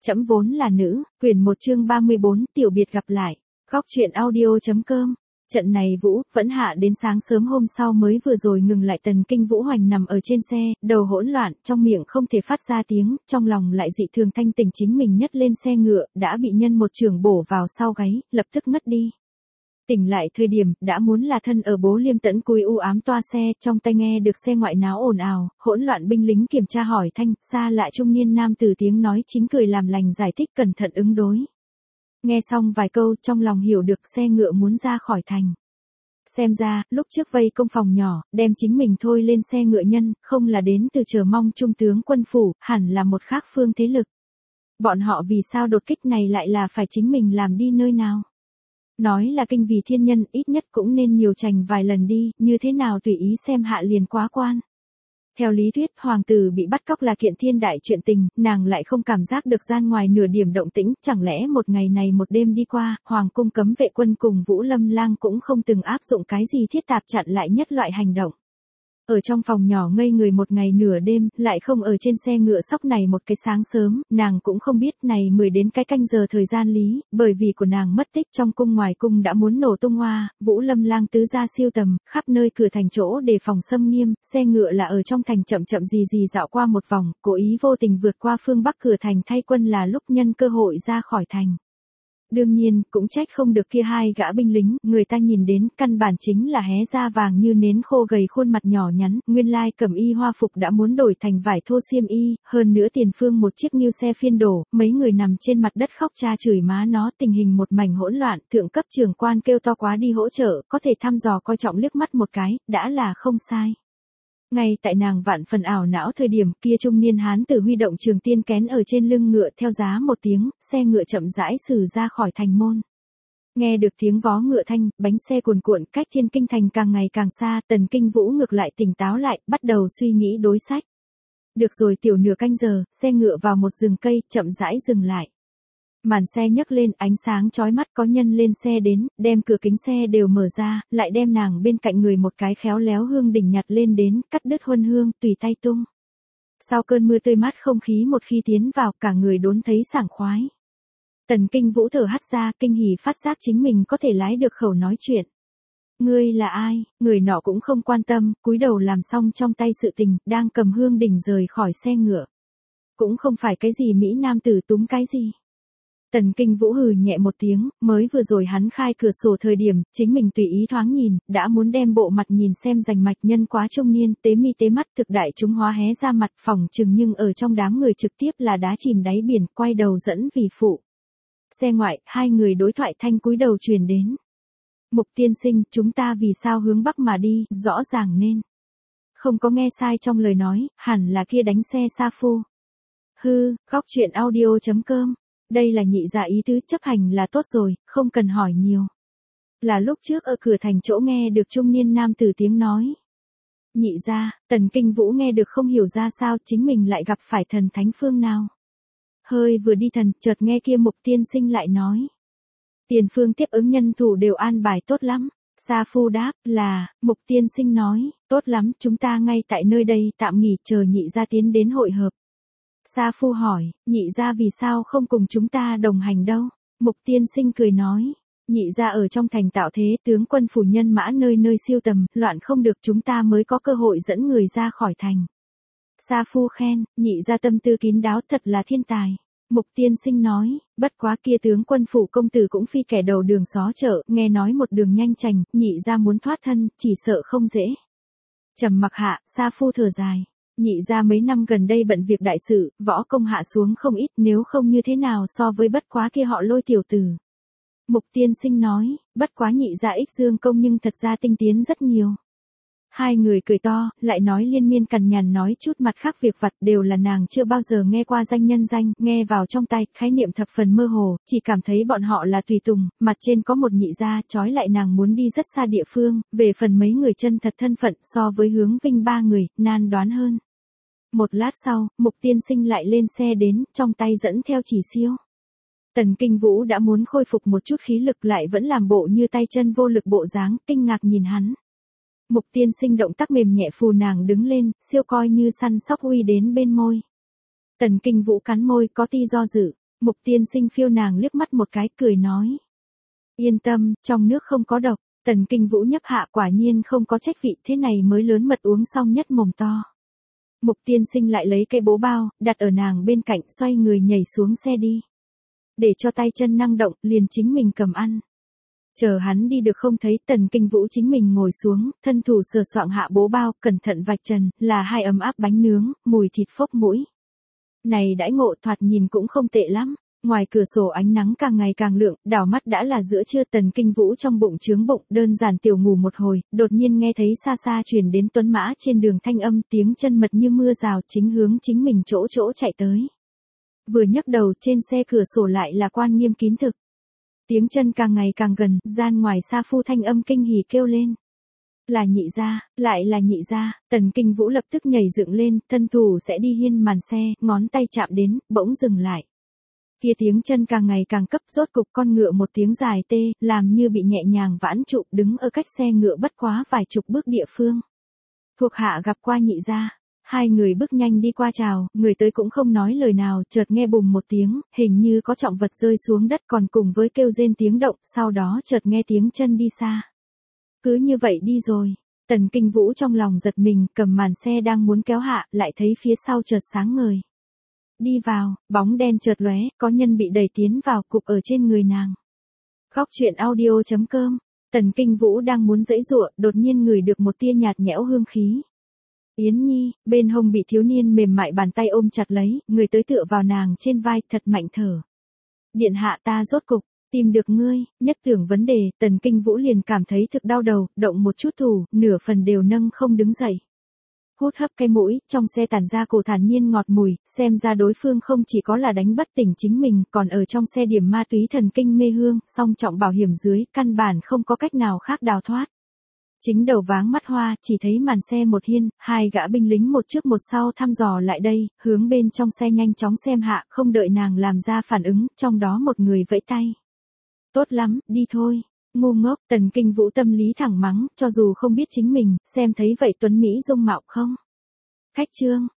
Trẫm vốn là nữ, quyển 1 chương 34, tiểu biệt gặp lại. Góc truyện audio.com. Trận này Vũ vẫn hạ đến sáng sớm hôm sau mới vừa rồi ngừng lại. Tần Kinh Vũ Hoành nằm ở trên xe, đầu hỗn loạn, trong miệng không thể phát ra tiếng, trong lòng lại dị thường thanh tỉnh. Chính mình nhất lên xe ngựa, đã bị nhân một chưởng bổ vào sau gáy, lập tức ngất đi. Tỉnh lại thời điểm, đã muốn là thân ở Bố Liêm Tẫn cúi u ám toa xe, trong tai nghe được xe ngoại náo ồn ào, hỗn loạn binh lính kiểm tra hỏi thanh, xa lạ trung niên nam tử tiếng nói chính cười làm lành giải thích cẩn thận ứng đối. Nghe xong vài câu, trong lòng hiểu được xe ngựa muốn ra khỏi thành. Xem ra, lúc trước vây công phòng nhỏ, đem chính mình thôi lên xe ngựa nhân, không là đến từ chờ mong trung tướng quân phủ, hẳn là một khác phương thế lực. Bọn họ vì sao đột kích này lại là phải chính mình làm đi nơi nào? Nói là kinh vì thiên nhân, ít nhất cũng nên nhiều trành vài lần đi, như thế nào tùy ý xem hạ liền quá quan. Theo lý thuyết, hoàng tử bị bắt cóc là kiện thiên đại chuyện tình, nàng lại không cảm giác được gian ngoài nửa điểm động tĩnh, chẳng lẽ một ngày này một đêm đi qua, hoàng cung cấm vệ quân cùng Vũ Lâm Lang cũng không từng áp dụng cái gì thiết tạp chặn lại nhất loại hành động. Ở trong phòng nhỏ ngây người một ngày nửa đêm, lại không ở trên xe ngựa sóc này một cái sáng sớm, nàng cũng không biết này 10 đến cái canh giờ thời gian lý, bởi vì của nàng mất tích trong cung ngoài cung đã muốn nổ tung hoa, Vũ Lâm Lang tứ ra siêu tầm, khắp nơi cửa thành chỗ đề phòng xâm nghiêm, xe ngựa là ở trong thành chậm chậm gì dạo qua một vòng, cố ý vô tình vượt qua phương bắc cửa thành thay quân là lúc nhân cơ hội ra khỏi thành. Đương nhiên, cũng trách không được kia hai gã binh lính, người ta nhìn đến, căn bản chính là hé da vàng như nến khô gầy khuôn mặt nhỏ nhắn, nguyên lai cẩm y hoa phục đã muốn đổi thành vải thô xiêm y, hơn nữa tiền phương một chiếc nghiêu xe phiên đổ, mấy người nằm trên mặt đất khóc cha chửi má nó, tình hình một mảnh hỗn loạn, thượng cấp trưởng quan kêu to quá đi hỗ trợ, có thể thăm dò coi trọng liếc mắt một cái, đã là không sai. Ngay tại nàng vạn phần ảo não thời điểm kia trung niên hán tử huy động trường tiên kén ở trên lưng ngựa theo giá một tiếng, xe ngựa chậm rãi xử ra khỏi thành môn. Nghe được tiếng vó ngựa thanh, bánh xe cuồn cuộn cách Thiên Kinh thành càng ngày càng xa, Tần Kinh Vũ ngược lại tỉnh táo lại, bắt đầu suy nghĩ đối sách. Được rồi tiểu nửa canh giờ, xe ngựa vào một rừng cây, chậm rãi dừng lại. Màn xe nhấc lên, ánh sáng chói mắt có nhân lên xe đến, đem cửa kính xe đều mở ra, lại đem nàng bên cạnh người một cái khéo léo hương đỉnh nhặt lên đến, cắt đứt huân hương, tùy tay tung. Sau cơn mưa tươi mát không khí một khi tiến vào, cả người đốn thấy sảng khoái. Tần Kinh Vũ thở hắt ra, kinh hỉ phát giác chính mình có thể lái được khẩu nói chuyện. Ngươi là ai? Người nọ cũng không quan tâm, cúi đầu làm xong trong tay sự tình, đang cầm hương đỉnh rời khỏi xe ngựa. Cũng không phải cái gì mỹ nam tử túm cái gì. Tần Kinh Vũ hừ nhẹ một tiếng, mới vừa rồi hắn khai cửa sổ thời điểm, chính mình tùy ý thoáng nhìn, đã muốn đem bộ mặt nhìn xem rành mạch nhân quá trung niên, tế mi tế mắt thực đại chúng hóa hé ra mặt phỏng chừng nhưng ở trong đám người trực tiếp là đá chìm đáy biển, quay đầu dẫn vì phụ. Xe ngoại, hai người đối thoại thanh cúi đầu truyền đến. Mục tiên sinh, chúng ta vì sao hướng bắc mà đi, rõ ràng nên. Không có nghe sai trong lời nói, hẳn là kia đánh xe sa phu. Hư, góc truyện audio.com. Đây là nhị dạ ý tứ chấp hành là tốt rồi, không cần hỏi nhiều. Là lúc trước ở cửa thành chỗ nghe được trung niên nam tử tiếng nói. Nhị dạ, Tần Kinh Vũ nghe được không hiểu ra sao chính mình lại gặp phải thần thánh phương nào. Hơi vừa đi thần, chợt nghe kia Mục tiên sinh lại nói. Tiền phương tiếp ứng nhân thủ đều an bài tốt lắm. Sa phu đáp là, Mục tiên sinh nói, tốt lắm, chúng ta ngay tại nơi đây tạm nghỉ chờ nhị gia tiến đến hội hợp. Sa phu hỏi, nhị gia vì sao không cùng chúng ta đồng hành đâu? Mục tiên sinh cười nói, nhị gia ở trong thành tạo thế, tướng quân phủ nhân mã nơi nơi siêu tầm, loạn không được chúng ta mới có cơ hội dẫn người ra khỏi thành. Sa phu khen, nhị gia tâm tư kín đáo thật là thiên tài. Mục tiên sinh nói, bất quá kia tướng quân phủ công tử cũng phi kẻ đầu đường xó chợ, nghe nói một đường nhanh chành, nhị gia muốn thoát thân, chỉ sợ không dễ. Trầm mặc hạ, Sa phu thở dài. Nhị gia mấy năm gần đây bận việc đại sự, võ công hạ xuống không ít, nếu không như thế nào so với bất quá kia họ Lôi tiểu tử. Mục tiên sinh nói, bất quá nhị gia ích dương công nhưng thật ra tinh tiến rất nhiều. Hai người cười to, lại nói liên miên cằn nhằn nói chút mặt khác việc vặt đều là nàng chưa bao giờ nghe qua danh nhân danh, nghe vào trong tai, khái niệm thập phần mơ hồ, chỉ cảm thấy bọn họ là tùy tùng, mặt trên có một nhị gia trói lại nàng muốn đi rất xa địa phương, về phần mấy người chân thật thân phận so với Hướng Vinh ba người, nan đoán hơn. Một lát sau, Mục tiên sinh lại lên xe đến, trong tay dẫn theo chỉ siêu. Tần Kinh Vũ đã muốn khôi phục một chút khí lực lại vẫn làm bộ như tay chân vô lực bộ dáng, kinh ngạc nhìn hắn. Mục tiên sinh động tác mềm nhẹ phù nàng đứng lên, siêu coi như săn sóc uy đến bên môi. Tần Kinh Vũ cắn môi có ti do dự. Mục Tiên Sinh phiêu nàng liếc mắt một cái cười nói. Yên tâm, trong nước không có độc. Tần Kinh Vũ nhấp hạ quả nhiên không có trách vị, thế này mới lớn mật uống xong nhất mồm to. Mục Tiên Sinh lại lấy cái bố bao, đặt ở nàng bên cạnh, xoay người nhảy xuống xe đi. Để cho tay chân năng động, liền chính mình cầm ăn. Chờ hắn đi được không thấy, Tần Kinh Vũ chính mình ngồi xuống, thân thủ sờ soạng hạ bố bao, cẩn thận vạch trần, là hai ấm áp bánh nướng, mùi thịt phốc mũi. Này đãi ngộ thoạt nhìn cũng không tệ lắm. Ngoài cửa sổ ánh nắng càng ngày càng lượng, đảo mắt đã là giữa trưa. Tần Kinh Vũ trong bụng trướng bụng, đơn giản tiểu ngủ một hồi, đột nhiên nghe thấy xa xa truyền đến tuấn mã trên đường thanh âm, tiếng chân mật như mưa rào, chính hướng chính mình chỗ chạy tới. Vừa nhấc đầu, trên xe cửa sổ lại là Quan Nghiêm kín thực. Tiếng chân càng ngày càng gần, gian ngoài xa phu thanh âm kinh hỉ kêu lên. Là nhị gia, lại là nhị gia. Tần Kinh Vũ lập tức nhảy dựng lên, thân thủ sẽ đi hiên màn xe, ngón tay chạm đến, bỗng dừng lại. Kia tiếng chân càng ngày càng cấp, rốt cục con ngựa một tiếng dài tê, làm như bị nhẹ nhàng vãn trụ, đứng ở cách xe ngựa bất quá vài chục bước địa phương. Thuộc hạ gặp qua nhị gia. Hai người bước nhanh đi qua chào, người tới cũng không nói lời nào, chợt nghe bùng một tiếng, hình như có trọng vật rơi xuống đất, còn cùng với kêu rên tiếng động, sau đó chợt nghe tiếng chân đi xa. Cứ như vậy đi rồi. Tần Kinh Vũ trong lòng giật mình, cầm màn xe đang muốn kéo hạ, lại thấy phía sau chợt sáng ngời. Đi vào, bóng đen chợt lóe, có nhân bị đẩy tiến vào, cục ở trên người nàng. Khóc chuyện audio.com. Tần Kinh Vũ đang muốn giãy giụa, đột nhiên ngửi được một tia nhạt nhẽo hương khí. Yến Nhi, bên hông bị thiếu niên mềm mại bàn tay ôm chặt lấy, người tới tựa vào nàng trên vai, thật mạnh thở. Điện hạ, ta rốt cục tìm được ngươi. Nhất tưởng vấn đề, Tần Kinh Vũ liền cảm thấy thực đau đầu, động một chút thủ, nửa phần đều nâng không đứng dậy. Hút hấp cái mũi, trong xe tản ra cổ thản nhiên ngọt mùi, xem ra đối phương không chỉ có là đánh bất tỉnh chính mình, còn ở trong xe điểm ma túy thần kinh mê hương, song trọng bảo hiểm dưới, căn bản không có cách nào khác đào thoát. Chính đầu váng mắt hoa, chỉ thấy màn xe một hiên, hai gã binh lính một trước một sau thăm dò lại đây, hướng bên trong xe nhanh chóng xem hạ, không đợi nàng làm ra phản ứng, trong đó một người vẫy tay. Tốt lắm, đi thôi. Ngu ngốc. Tần Kinh Vũ tâm lý thẳng mắng, cho dù không biết chính mình, xem thấy vậy tuấn Mỹ dung mạo không? Khách trương,